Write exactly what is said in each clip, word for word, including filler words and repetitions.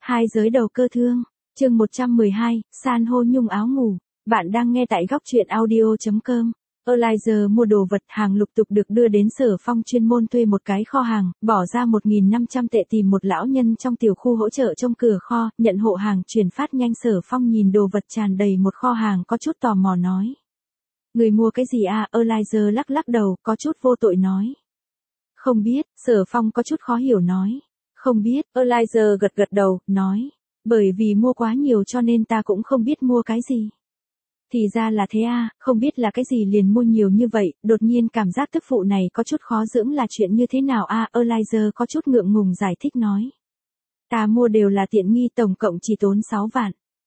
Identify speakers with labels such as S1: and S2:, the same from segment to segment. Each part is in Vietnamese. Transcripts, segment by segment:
S1: Hai giới đầu cơ thương, chương một trăm mười hai, san hô nhung áo ngủ. Bạn đang nghe tại góc truyện audio chấm com. Eliza mua đồ vật hàng lục tục được đưa đến Sở Phong chuyên môn thuê một cái kho hàng, bỏ ra một nghìn năm trăm tệ tìm một lão nhân trong tiểu khu hỗ trợ trong cửa kho, nhận hộ hàng chuyển phát nhanh. Sở Phong nhìn đồ vật tràn đầy một kho hàng có chút tò mò nói. Người mua cái gì à? Eliza lắc lắc đầu, có chút vô tội nói. Không biết. Sở Phong có chút khó hiểu nói. Không biết. Eliza gật gật đầu, nói. Bởi vì mua quá nhiều cho nên ta cũng không biết mua cái gì. Thì ra là thế à, không biết là cái gì liền mua nhiều như vậy, đột nhiên cảm giác tức phụ này có chút khó dưỡng là chuyện như thế nào à? Eliza có chút ngượng ngùng giải thích nói. Ta mua đều là tiện nghi, tổng cộng chỉ tốn sáu vạn.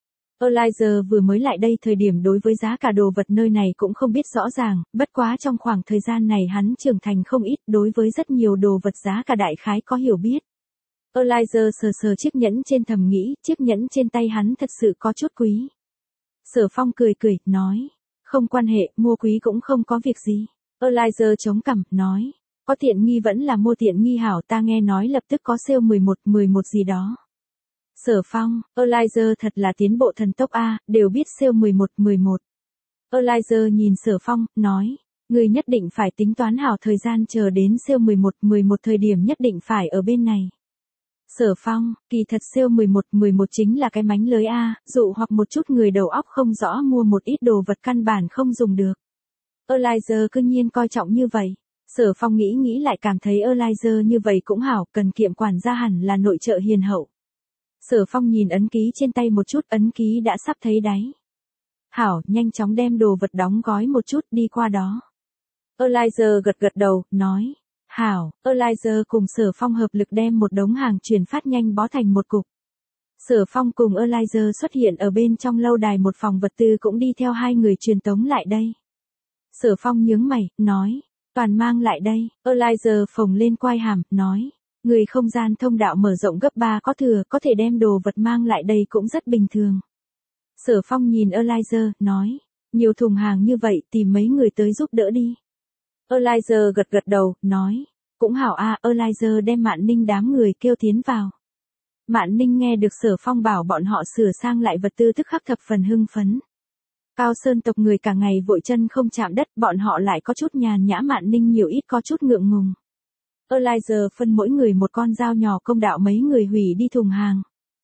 S1: Eliza vừa mới lại đây thời điểm đối với giá cả đồ vật nơi này cũng không biết rõ ràng, bất quá trong khoảng thời gian này hắn trưởng thành không ít, đối với rất nhiều đồ vật giá cả đại khái có hiểu biết. Eliza sờ sờ chiếc nhẫn trên thầm nghĩ, chiếc nhẫn trên tay hắn thật sự có chút quý. Sở Phong cười cười, nói. Không quan hệ, mua quý cũng không có việc gì. Eliza chống cằm, nói. Có tiện nghi vẫn là mua tiện nghi hảo, ta nghe nói lập tức có sale mười một, mười một gì đó. Sở Phong, Eliza thật là tiến bộ thần tốc a, đều biết sale mười một, mười một. Eliza nhìn Sở Phong, nói. Người nhất định phải tính toán hảo thời gian chờ đến sale mười một, mười một thời điểm nhất định phải ở bên này. Sở Phong, kỳ thật sale mười một, mười một chính là cái mánh lới A, dụ hoặc một chút người đầu óc không rõ mua một ít đồ vật căn bản không dùng được. Eliza cương nhiên coi trọng như vậy. Sở Phong nghĩ nghĩ lại cảm thấy Eliza như vậy cũng hảo, cần kiệm quản gia hẳn là nội trợ hiền hậu. Sở Phong nhìn ấn ký trên tay một chút, ấn ký đã sắp thấy đáy. Hảo, nhanh chóng đem đồ vật đóng gói một chút đi qua đó. Eliza gật gật đầu, nói. Hảo, Eliza cùng Sở Phong hợp lực đem một đống hàng chuyển phát nhanh bó thành một cục. Sở Phong cùng Eliza xuất hiện ở bên trong lâu đài, một phòng vật tư cũng đi theo hai người truyền tống lại đây. Sở Phong nhướng mày, nói, toàn mang lại đây. Eliza phồng lên quai hàm, nói, người không gian thông đạo mở rộng gấp ba có thừa, có thể đem đồ vật mang lại đây cũng rất bình thường. Sở Phong nhìn Eliza, nói, nhiều thùng hàng như vậy tìm mấy người tới giúp đỡ đi. Eliza gật gật đầu, nói. Cũng hảo a. À, Eliza đem Mạn Ninh đám người kêu tiến vào. Mạn Ninh nghe được Sở Phong bảo bọn họ sửa sang lại vật tư tức khắc thập phần hưng phấn. Cao Sơn tộc người cả ngày vội chân không chạm đất, bọn họ lại có chút nhàn nhã, Mạn Ninh nhiều ít có chút ngượng ngùng. Eliza phân mỗi người một con dao nhỏ công đạo mấy người hủy đi thùng hàng.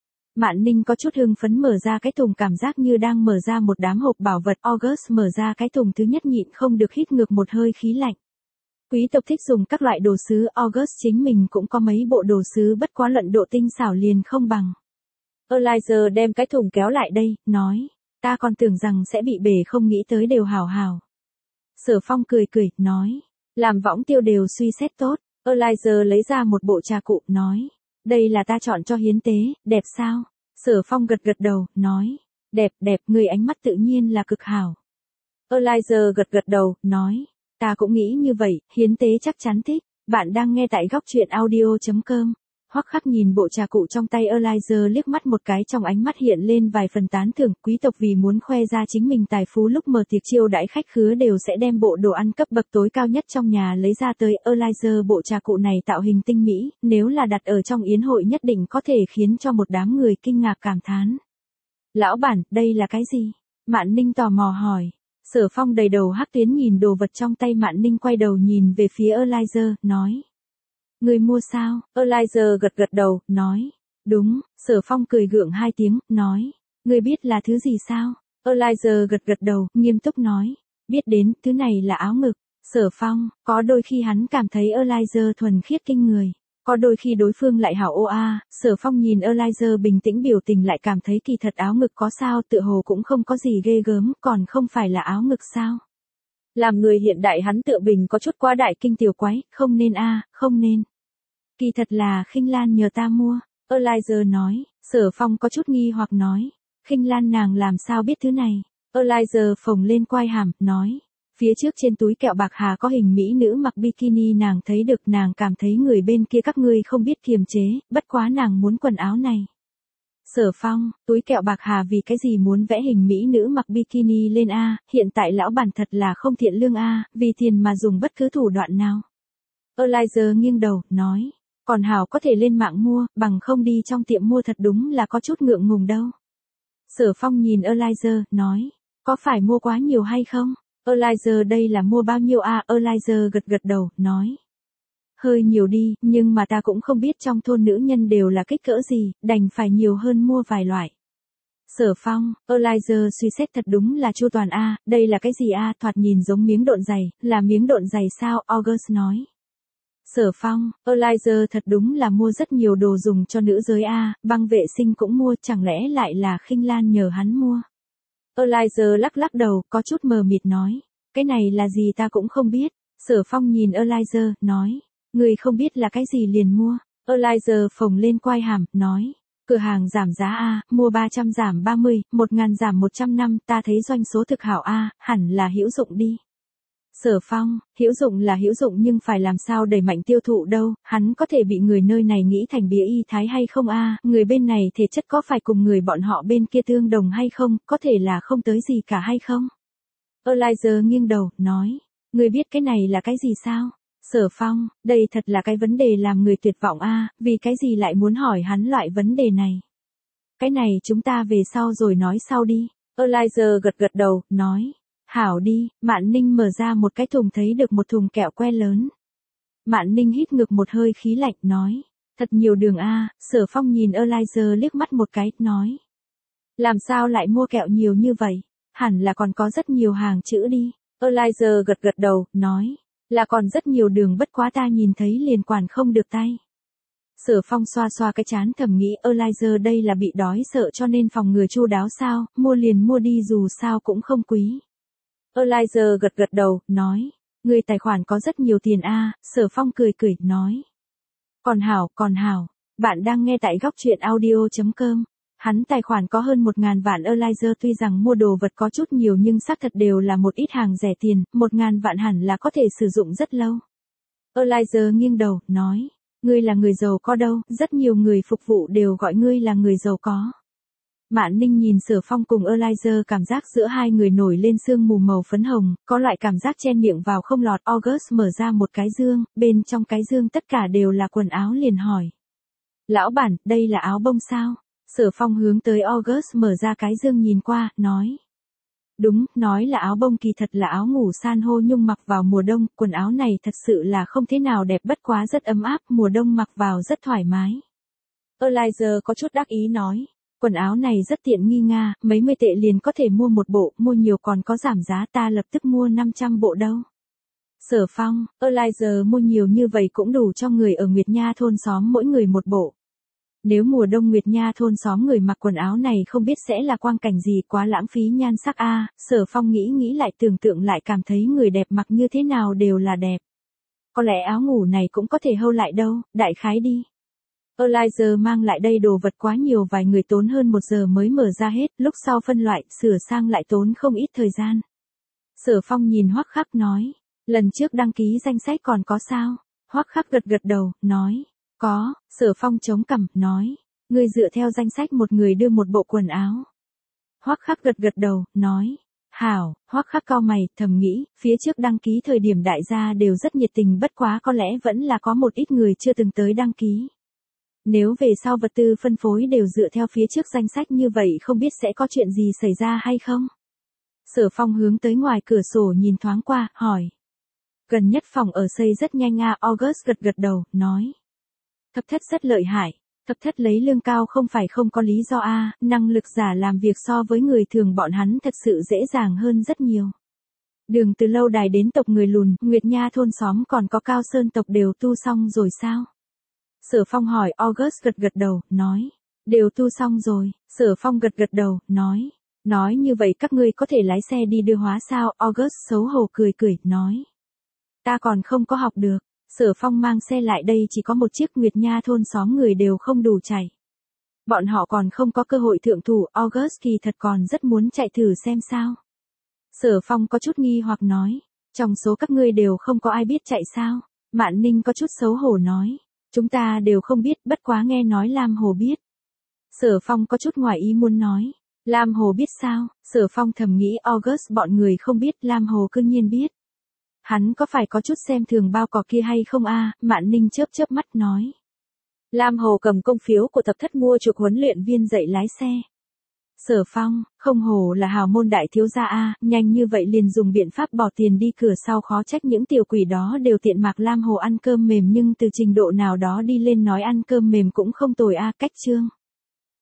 S1: Mạn Ninh có chút hưng phấn mở ra cái thùng, cảm giác như đang mở ra một đám hộp bảo vật. August mở ra cái thùng thứ nhất nhịn không được hít ngược một hơi khí lạnh. Quý tộc thích dùng các loại đồ sứ, August chính mình cũng có mấy bộ đồ sứ, bất quá luận độ tinh xảo liền không bằng. Eliza đem cái thùng kéo lại đây, nói, ta còn tưởng rằng sẽ bị bể, không nghĩ tới đều hảo hảo. Sở Phong cười cười, nói, làm võng tiêu đều suy xét tốt. Eliza lấy ra một bộ trà cụ, nói. Đây là ta chọn cho hiến tế, đẹp sao? Sở Phong gật gật đầu, nói. Đẹp, đẹp, người ánh mắt tự nhiên là cực hảo. Eliza gật gật đầu, nói. Ta cũng nghĩ như vậy, hiến tế chắc chắn thích. Bạn đang nghe tại góc truyện audio chấm com. Hoắc Khắc nhìn bộ trà cụ trong tay Eliza liếc mắt một cái, trong ánh mắt hiện lên vài phần tán thưởng. Quý tộc vì muốn khoe ra chính mình tài phú, lúc mở tiệc chiêu đãi khách khứa đều sẽ đem bộ đồ ăn cấp bậc tối cao nhất trong nhà lấy ra tới. Eliza bộ trà cụ này tạo hình tinh mỹ, nếu là đặt ở trong yến hội nhất định có thể khiến cho một đám người kinh ngạc cảm thán. Lão bản, đây là cái gì? Mạn Ninh tò mò hỏi. Sở Phong đầy đầu hắc tuyến nhìn đồ vật trong tay Mạn Ninh, quay đầu nhìn về phía Eliza, nói. Người mua sao? Eliza gật gật đầu, nói. Đúng. Sở Phong cười gượng hai tiếng, nói. Người biết là thứ gì sao? Eliza gật gật đầu, nghiêm túc nói. Biết đến, thứ này là áo ngực. Sở Phong, có đôi khi hắn cảm thấy Eliza thuần khiết kinh người. Có đôi khi đối phương lại hảo ô a. Sở Phong nhìn Eliza bình tĩnh biểu tình lại cảm thấy kỳ thật áo ngực có sao, tựa hồ cũng không có gì ghê gớm, còn không phải là áo ngực sao? Làm người hiện đại hắn tựa bình có chút quá đại kinh tiểu quái, không nên a, không nên. Kỳ thật là Khinh Lan nhờ ta mua. Eliza nói. Sở Phong có chút nghi hoặc nói. Khinh Lan nàng làm sao biết thứ này? Eliza phồng lên quai hàm, nói. Phía trước trên túi kẹo bạc hà có hình mỹ nữ mặc bikini, nàng thấy được, nàng cảm thấy người bên kia các ngươi không biết kiềm chế, bất quá nàng muốn quần áo này. Sở Phong, túi kẹo bạc hà vì cái gì muốn vẽ hình mỹ nữ mặc bikini lên a? Hiện tại lão bản thật là không thiện lương a, vì tiền mà dùng bất cứ thủ đoạn nào. Eliza nghiêng đầu, nói. Còn hảo có thể lên mạng mua, bằng không đi trong tiệm mua thật đúng là có chút ngượng ngùng đâu. Sở Phong nhìn Eliza, nói, có phải mua quá nhiều hay không? Eliza đây là mua bao nhiêu à? Eliza gật gật đầu, nói. Hơi nhiều đi, nhưng mà ta cũng không biết trong thôn nữ nhân đều là kích cỡ gì, đành phải nhiều hơn mua vài loại. Sở Phong, Eliza suy xét thật đúng là chu toàn a, đây là cái gì a, thoạt nhìn giống miếng độn giày, là miếng độn giày sao? August nói. Sở Phong, Eliza thật đúng là mua rất nhiều đồ dùng cho nữ giới a, băng vệ sinh cũng mua, chẳng lẽ lại là Khinh Lan nhờ hắn mua? Eliza lắc lắc đầu, có chút mờ mịt nói, cái này là gì ta cũng không biết. Sở Phong nhìn Eliza, nói, người không biết là cái gì liền mua. Eliza phồng lên quai hàm, nói, cửa hàng giảm giá a, mua ba trăm giảm ba mươi, một ngàn giảm một trăm năm, ta thấy doanh số thực hảo a, hẳn là hữu dụng đi. Sở Phong, hữu dụng là hữu dụng nhưng phải làm sao đẩy mạnh tiêu thụ đâu, hắn có thể bị người nơi này nghĩ thành bía y thái hay không a, người bên này thể chất có phải cùng người bọn họ bên kia tương đồng hay không, có thể là không tới gì cả hay không? Eliza nghiêng đầu, nói, người biết cái này là cái gì sao? Sở Phong, đây thật là cái vấn đề làm người tuyệt vọng a, vì cái gì lại muốn hỏi hắn loại vấn đề này? Cái này chúng ta về sau rồi nói sau đi. Eliza gật gật đầu, nói. Hảo đi, Mạn Ninh mở ra một cái thùng thấy được một thùng kẹo que lớn. Mạn Ninh hít ngược một hơi khí lạnh, nói. Thật nhiều đường a. Sở Phong nhìn Eliza liếc mắt một cái, nói. Làm sao lại mua kẹo nhiều như vậy? Hẳn là còn có rất nhiều hàng chữ đi. Eliza gật gật đầu, nói. Là còn rất nhiều đường bất quá ta nhìn thấy liền quản không được tay. Sở Phong xoa xoa cái chán thầm nghĩ Eliza đây là bị đói sợ cho nên phòng ngừa chu đáo sao, mua liền mua đi dù sao cũng không quý. Eliza gật gật đầu, nói, người tài khoản có rất nhiều tiền a. Sở Phong cười cười, nói. Còn hảo, còn hảo, bạn đang nghe tại góc truyện audio.com. Hắn tài khoản có hơn một ngàn vạn. Eliza tuy rằng mua đồ vật có chút nhiều nhưng xác thật đều là một ít hàng rẻ tiền, một ngàn vạn hẳn là có thể sử dụng rất lâu. Eliza nghiêng đầu, nói, ngươi là người giàu có đâu, rất nhiều người phục vụ đều gọi ngươi là người giàu có. Mạn Ninh nhìn Sở Phong cùng Eliza cảm giác giữa hai người nổi lên sương mù màu phấn hồng, có loại cảm giác chen miệng vào không lọt. August mở ra một cái dương, bên trong cái dương tất cả đều là quần áo liền hỏi. Lão bản, đây là áo bông sao? Sở Phong hướng tới August mở ra cái dương nhìn qua, nói. Đúng, nói là áo bông kỳ thật là áo ngủ san hô nhung mặc vào mùa đông, quần áo này thật sự là không thế nào đẹp bất quá rất ấm áp, mùa đông mặc vào rất thoải mái. Eliza có chút đắc ý nói. Quần áo này rất tiện nghi nga, mấy mươi tệ liền có thể mua một bộ, mua nhiều còn có giảm giá, ta lập tức mua năm trăm bộ đâu. Sở Phong, Eliza mua nhiều như vậy cũng đủ cho người ở Nguyệt Nha thôn xóm mỗi người một bộ. Nếu mùa đông Nguyệt Nha thôn xóm người mặc quần áo này không biết sẽ là quang cảnh gì, quá lãng phí nhan sắc a. Sở Phong nghĩ nghĩ lại tưởng tượng lại cảm thấy người đẹp mặc như thế nào đều là đẹp. Có lẽ áo ngủ này cũng có thể hâu lại đâu, đại khái đi. Eliza mang lại đây đồ vật quá nhiều, vài người tốn hơn một giờ mới mở ra hết, lúc sau phân loại, sửa sang lại tốn không ít thời gian. Sở Phong nhìn Hoắc Khắc nói, lần trước đăng ký danh sách còn có sao? Hoắc Khắc gật gật đầu, nói, có. Sở Phong chống cằm, nói, người dựa theo danh sách một người đưa một bộ quần áo. Hoắc Khắc gật gật đầu, nói, hảo. Hoắc Khắc cau mày, thầm nghĩ, phía trước đăng ký thời điểm đại gia đều rất nhiệt tình, bất quá có lẽ vẫn là có một ít người chưa từng tới đăng ký. Nếu về sau vật tư phân phối đều dựa theo phía trước danh sách như vậy không biết sẽ có chuyện gì xảy ra hay không? Sở Phong hướng tới ngoài cửa sổ nhìn thoáng qua, hỏi. Gần nhất phòng ở xây rất nhanh a. August gật gật đầu, nói. Thập thất rất lợi hại. Thập thất lấy lương cao không phải không có lý do a, năng lực giả làm việc so với người thường bọn hắn thật sự dễ dàng hơn rất nhiều. Đường từ lâu đài đến tộc người lùn, Nguyệt Nha thôn xóm còn có Cao Sơn tộc đều tu xong rồi sao? Sở Phong hỏi. August gật gật đầu, nói. Đều tu xong rồi. Sở Phong gật gật đầu, nói. Nói như vậy các ngươi có thể lái xe đi đưa hóa sao? August xấu hổ cười cười, nói. Ta còn không có học được. Sở Phong mang xe lại đây chỉ có một chiếc, Nguyệt Nha thôn xóm người đều không đủ chạy. Bọn họ còn không có cơ hội thượng thủ. August kỳ thật còn rất muốn chạy thử xem sao. Sở Phong có chút nghi hoặc nói. Trong số các ngươi đều không có ai biết chạy sao? Mạn Ninh có chút xấu hổ nói. Chúng ta đều không biết, bất quá nghe nói Lam Hồ biết. Sở Phong có chút ngoài ý muốn nói. Lam Hồ biết sao? Sở Phong thầm nghĩ August bọn người không biết, Lam Hồ cư nhiên biết. Hắn có phải có chút xem thường bao cỏ kia hay không a? Mạn Ninh chớp chớp mắt nói. Lam Hồ cầm công phiếu của tập thất mua chuộc huấn luyện viên dạy lái xe. Sở Phong, không hổ là hào môn đại thiếu gia a, nhanh như vậy liền dùng biện pháp bỏ tiền đi cửa sau, khó trách những tiểu quỷ đó đều tiện Mạc Lam Hồ ăn cơm mềm, nhưng từ trình độ nào đó đi lên nói ăn cơm mềm cũng không tồi a. Cách chương